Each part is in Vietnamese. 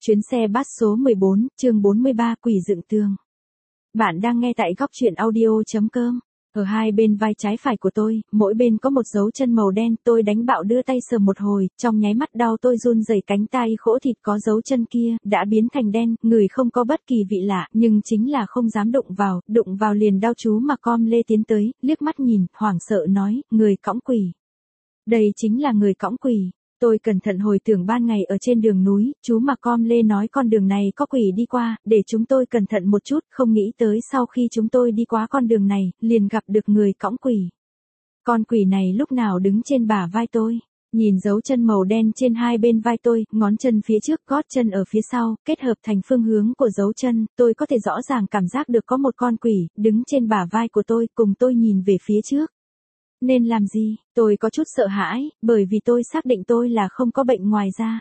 Chuyến xe bus số 14, chương 43, quỷ dựng tường. Bạn đang nghe tại góc truyện audio.com. Ở hai bên vai trái phải của tôi, mỗi bên có một dấu chân màu đen, tôi đánh bạo đưa tay sờ một hồi, trong nháy mắt đau tôi run rẩy, cánh tay khỗ thịt có dấu chân kia, đã biến thành đen, người không có bất kỳ vị lạ, nhưng chính là không dám đụng vào liền đau. Chú mà com lê tiến tới, liếc mắt nhìn, hoảng sợ nói, người cõng quỷ. Đây chính là người cõng quỷ. Tôi cẩn thận hồi tưởng ban ngày ở trên đường núi, chú mà com lê nói con đường này có quỷ đi qua, để chúng tôi cẩn thận một chút, không nghĩ tới sau khi chúng tôi đi qua con đường này, liền gặp được người cõng quỷ. Con quỷ này lúc nào đứng trên bả vai tôi, nhìn dấu chân màu đen trên hai bên vai tôi, ngón chân phía trước, gót chân ở phía sau, kết hợp thành phương hướng của dấu chân, tôi có thể rõ ràng cảm giác được có một con quỷ, đứng trên bả vai của tôi, cùng tôi nhìn về phía trước. Nên làm gì? Tôi có chút sợ hãi, bởi vì tôi xác định tôi là không có bệnh ngoài da.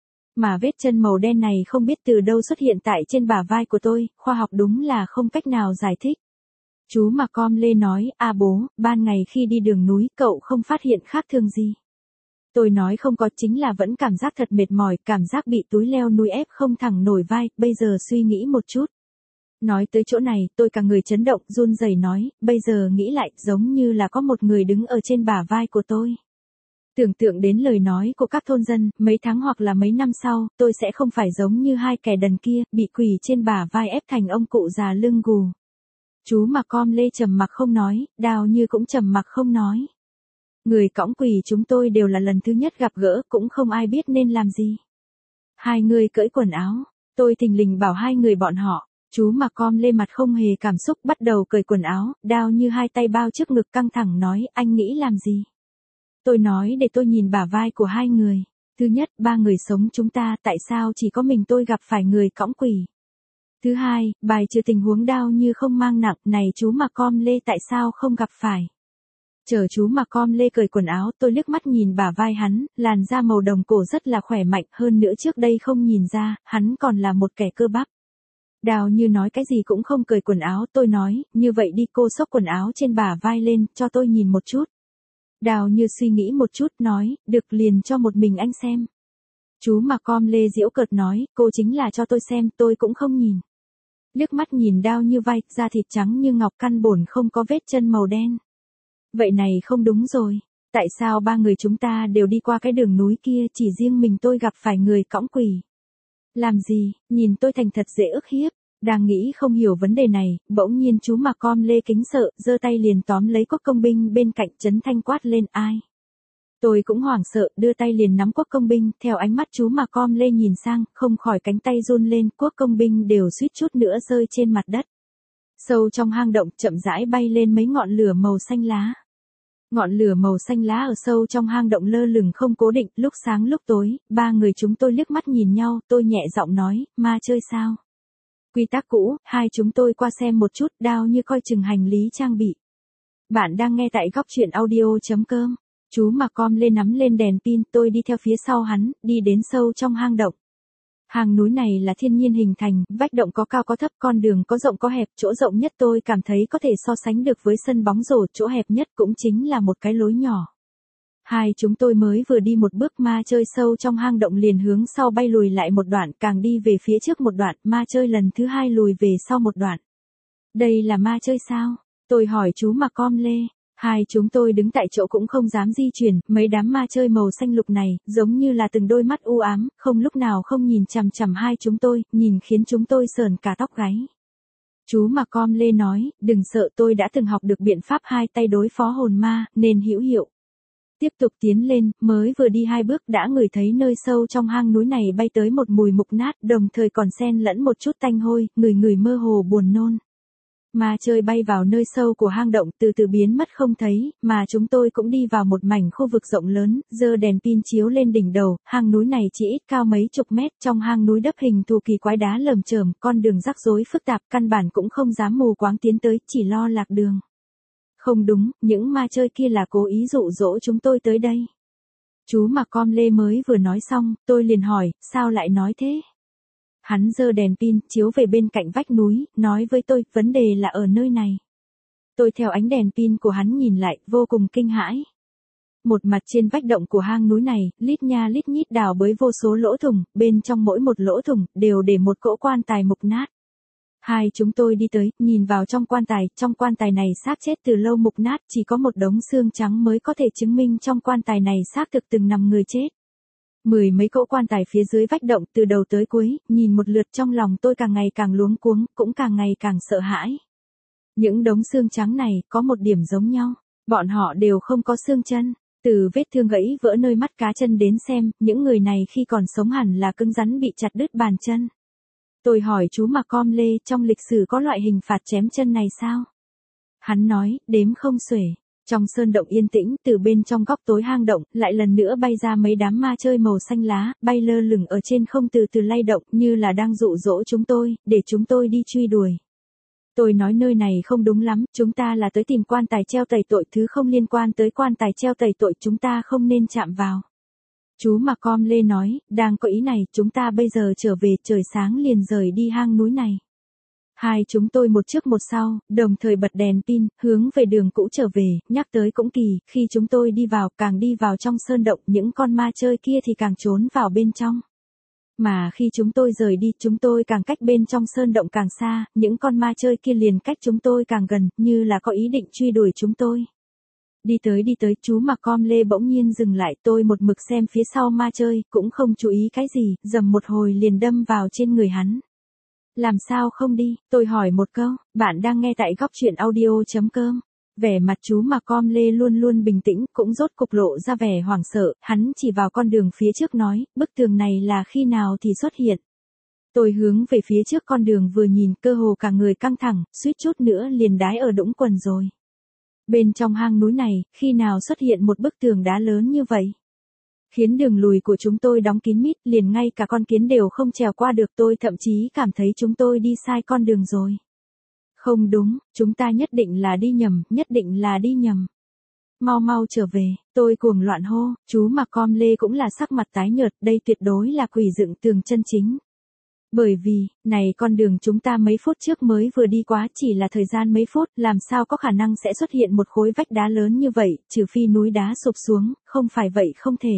Mà vết chân màu đen này không biết từ đâu xuất hiện tại trên bả vai của tôi, khoa học đúng là không cách nào giải thích. Chú mà com lê nói, bố, ban ngày khi đi đường núi cậu không phát hiện khác thường gì. Tôi nói không có, chính là vẫn cảm giác thật mệt mỏi, cảm giác bị túi leo núi ép không thẳng nổi vai, bây giờ suy nghĩ một chút. Nói tới chỗ này, tôi cả người chấn động, run rẩy nói, bây giờ nghĩ lại, giống như là có một người đứng ở trên bả vai của tôi. Tưởng tượng đến lời nói của các thôn dân, mấy tháng hoặc là mấy năm sau, tôi sẽ không phải giống như hai kẻ đần kia, bị quỷ trên bả vai ép thành ông cụ già lưng gù. Chú mà com lê trầm mặc không nói, Đào Như cũng trầm mặc không nói. Người cõng quỷ chúng tôi đều là lần thứ nhất gặp gỡ, cũng không ai biết nên làm gì. Hai người cởi quần áo, tôi thình lình bảo hai người bọn họ. Chú mà com lê mặt không hề cảm xúc bắt đầu cởi quần áo, Đào Như hai tay bao trước ngực căng thẳng nói, anh nghĩ làm gì? Tôi nói để tôi nhìn bả vai của hai người. Thứ nhất, ba người sống chúng ta, tại sao chỉ có mình tôi gặp phải người cõng quỷ? Thứ hai, bài trừ tình huống Đào Như không mang nặng, này chú mà com lê tại sao không gặp phải? Chờ chú mà com lê cởi quần áo, tôi liếc mắt nhìn bả vai hắn, làn da màu đồng cổ rất là khỏe mạnh, hơn nữa trước đây không nhìn ra, hắn còn là một kẻ cơ bắp. Đào Như nói cái gì cũng không cởi quần áo, tôi nói, như vậy đi cô xốc quần áo trên bả vai lên, cho tôi nhìn một chút. Đào Như suy nghĩ một chút, nói, được liền cho một mình anh xem. Chú mà com lê giễu cợt nói, cô chính là cho tôi xem, tôi cũng không nhìn. Liếc mắt nhìn Đào Như vai, da thịt trắng như ngọc căn bổn không có vết chân màu đen. Vậy này không đúng rồi, tại sao ba người chúng ta đều đi qua cái đường núi kia, chỉ riêng mình tôi gặp phải người cõng quỷ? Làm gì, nhìn tôi thành thật dễ ức hiếp, đang nghĩ không hiểu vấn đề này, bỗng nhiên chú mà com lê kính sợ, giơ tay liền tóm lấy quốc công binh bên cạnh, chấn thanh quát lên, ai? Tôi cũng hoảng sợ, đưa tay liền nắm quốc công binh, theo ánh mắt chú mà com lê nhìn sang, không khỏi cánh tay run lên, quốc công binh đều suýt chút nữa rơi trên mặt đất. Sâu trong hang động, chậm rãi bay lên mấy ngọn lửa màu xanh lá. Ngọn lửa màu xanh lá ở sâu trong hang động lơ lửng không cố định, lúc sáng lúc tối, ba người chúng tôi liếc mắt nhìn nhau, tôi nhẹ giọng nói, ma chơi sao? Quy tắc cũ, hai chúng tôi qua xem một chút, Đào Như coi chừng hành lý trang bị. Bạn đang nghe tại góc truyện audio.com. Chú mà com lê nắm lên đèn pin, tôi đi theo phía sau hắn, đi đến sâu trong hang động. Hang núi này là thiên nhiên hình thành, vách động có cao có thấp, con đường có rộng có hẹp, chỗ rộng nhất tôi cảm thấy có thể so sánh được với sân bóng rổ, chỗ hẹp nhất cũng chính là một cái lối nhỏ. Hai chúng tôi mới vừa đi một bước, ma chơi sâu trong hang động liền hướng sau bay lùi lại một đoạn, càng đi về phía trước một đoạn, ma chơi lần thứ hai lùi về sau một đoạn. Đây là ma chơi sao? Tôi hỏi chú mà com lê. Hai chúng tôi đứng tại chỗ cũng không dám di chuyển, mấy đám ma chơi màu xanh lục này, giống như là từng đôi mắt u ám, không lúc nào không nhìn chằm chằm hai chúng tôi, nhìn khiến chúng tôi sởn cả tóc gáy. Chú mà com lê nói, đừng sợ, tôi đã từng học được biện pháp hai tay đối phó hồn ma, nên hữu hiệu. Tiếp tục tiến lên, mới vừa đi hai bước đã ngửi thấy nơi sâu trong hang núi này bay tới một mùi mục nát, đồng thời còn xen lẫn một chút tanh hôi, người mơ hồ buồn nôn. Ma chơi bay vào nơi sâu của hang động, từ từ biến mất không thấy, mà chúng tôi cũng đi vào một mảnh khu vực rộng lớn, giơ đèn pin chiếu lên đỉnh đầu, hang núi này chỉ ít cao mấy chục mét, trong hang núi đắp hình thù kỳ quái đá lởm chởm, con đường rắc rối phức tạp, căn bản cũng không dám mù quáng tiến tới, chỉ lo lạc đường. Không đúng, những ma chơi kia là cố ý dụ dỗ chúng tôi tới đây. Chú mà com lê mới vừa nói xong, tôi liền hỏi, sao lại nói thế? Hắn giơ đèn pin, chiếu về bên cạnh vách núi, nói với tôi, vấn đề là ở nơi này. Tôi theo ánh đèn pin của hắn nhìn lại, vô cùng kinh hãi. Một mặt trên vách động của hang núi này, lít nha lít nhít đào bới vô số lỗ thủng, bên trong mỗi một lỗ thủng, đều để một cỗ quan tài mục nát. Hai chúng tôi đi tới, nhìn vào trong quan tài này xác chết từ lâu mục nát, chỉ có một đống xương trắng mới có thể chứng minh trong quan tài này xác thực từng nằm người chết. Mười mấy cỗ quan tài phía dưới vách động từ đầu tới cuối, nhìn một lượt trong lòng tôi càng ngày càng luống cuống, cũng càng ngày càng sợ hãi. Những đống xương trắng này có một điểm giống nhau, bọn họ đều không có xương chân. Từ vết thương gãy vỡ nơi mắt cá chân đến xem, những người này khi còn sống hẳn là cứng rắn bị chặt đứt bàn chân. Tôi hỏi chú Macom Lê, trong lịch sử có loại hình phạt chém chân này sao? Hắn nói, đếm không xuể. Trong sơn động yên tĩnh, từ bên trong góc tối hang động, lại lần nữa bay ra mấy đám ma chơi màu xanh lá, bay lơ lửng ở trên không từ từ lay động, như là đang dụ dỗ chúng tôi, để chúng tôi đi truy đuổi. Tôi nói nơi này không đúng lắm, chúng ta là tới tìm quan tài treo tẩy tội, thứ không liên quan tới quan tài treo tẩy tội chúng ta không nên chạm vào. Chú Macom Lê nói, đang có ý này, chúng ta bây giờ trở về, trời sáng liền rời đi hang núi này. Hai chúng tôi một trước một sau, đồng thời bật đèn pin, hướng về đường cũ trở về, nhắc tới cũng kỳ, khi chúng tôi đi vào, càng đi vào trong sơn động, những con ma chơi kia thì càng trốn vào bên trong. Mà khi chúng tôi rời đi, chúng tôi càng cách bên trong sơn động càng xa, những con ma chơi kia liền cách chúng tôi càng gần, như là có ý định truy đuổi chúng tôi. Đi tới, chú Macom Lê bỗng nhiên dừng lại, tôi một mực xem phía sau ma chơi, cũng không chú ý cái gì, dầm một hồi liền đâm vào trên người hắn. Làm sao không đi, tôi hỏi một câu, bạn đang nghe tại góc truyện audio.com. Vẻ mặt chú Macom Lê luôn luôn bình tĩnh, cũng rốt cục lộ ra vẻ hoảng sợ, hắn chỉ vào con đường phía trước nói, bức tường này là khi nào thì xuất hiện. Tôi hướng về phía trước con đường vừa nhìn, cơ hồ cả người căng thẳng, suýt chút nữa liền đái ở đũng quần rồi. Bên trong hang núi này, khi nào xuất hiện một bức tường đá lớn như vậy? Khiến đường lùi của chúng tôi đóng kín mít, liền ngay cả con kiến đều không trèo qua được, tôi thậm chí cảm thấy chúng tôi đi sai con đường rồi. Không đúng, chúng ta nhất định là đi nhầm, nhất định là đi nhầm. Mau mau trở về, tôi cuồng loạn hô, chú Macom Lê cũng là sắc mặt tái nhợt, đây tuyệt đối là quỷ dựng tường chân chính. Bởi vì, này con đường chúng ta mấy phút trước mới vừa đi quá, chỉ là thời gian mấy phút, làm sao có khả năng sẽ xuất hiện một khối vách đá lớn như vậy, trừ phi núi đá sụp xuống, không phải vậy không thể.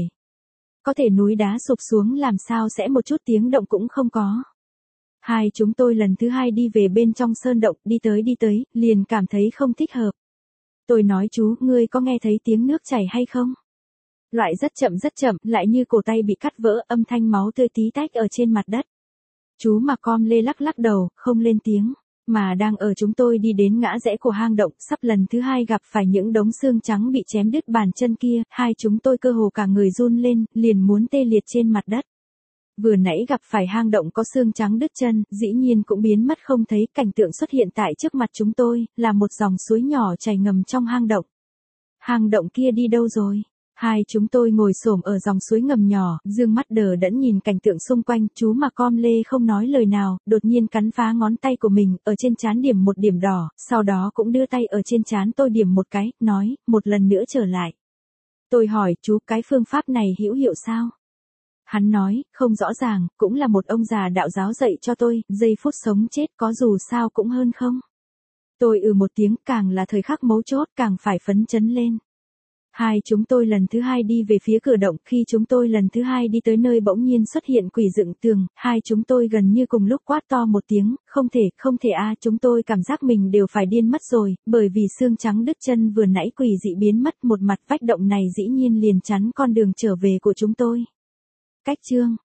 Có thể núi đá sụp xuống làm sao sẽ một chút tiếng động cũng không có. Hai chúng tôi lần thứ hai đi về bên trong sơn động, đi tới, liền cảm thấy không thích hợp. Tôi nói chú, ngươi có nghe thấy tiếng nước chảy hay không? Loại rất chậm, lại như cổ tay bị cắt vỡ, âm thanh máu tươi tí tách ở trên mặt đất. Chú Macom Lê lắc đầu, không lên tiếng, mà đang ở chúng tôi đi đến ngã rẽ của hang động, sắp lần thứ hai gặp phải những đống xương trắng bị chém đứt bàn chân kia, hai chúng tôi cơ hồ cả người run lên, liền muốn tê liệt trên mặt đất. Vừa nãy gặp phải hang động có xương trắng đứt chân, dĩ nhiên cũng biến mất không thấy, cảnh tượng xuất hiện tại trước mặt chúng tôi, là một dòng suối nhỏ chảy ngầm trong hang động. Hang động kia đi đâu rồi? Hai chúng tôi ngồi xổm ở dòng suối ngầm nhỏ, dương mắt đờ đẫn nhìn cảnh tượng xung quanh, chú Macom Lê không nói lời nào, đột nhiên cắn phá ngón tay của mình, ở trên trán điểm một điểm đỏ, sau đó cũng đưa tay ở trên trán tôi điểm một cái, nói, một lần nữa trở lại. Tôi hỏi, chú, cái phương pháp này hữu hiệu sao? Hắn nói, không rõ ràng, cũng là một ông già đạo giáo dạy cho tôi, giây phút sống chết có dù sao cũng hơn không? Tôi một tiếng, càng là thời khắc mấu chốt, càng phải phấn chấn lên. Hai chúng tôi lần thứ hai đi về phía cửa động, khi chúng tôi lần thứ hai đi tới nơi bỗng nhiên xuất hiện quỷ dựng tường, hai chúng tôi gần như cùng lúc quát to một tiếng, không thể a, chúng tôi cảm giác mình đều phải điên mất rồi, bởi vì xương trắng đứt chân vừa nãy quỷ dị biến mất, một mặt vách động này dĩ nhiên liền chắn con đường trở về của chúng tôi. Cách chương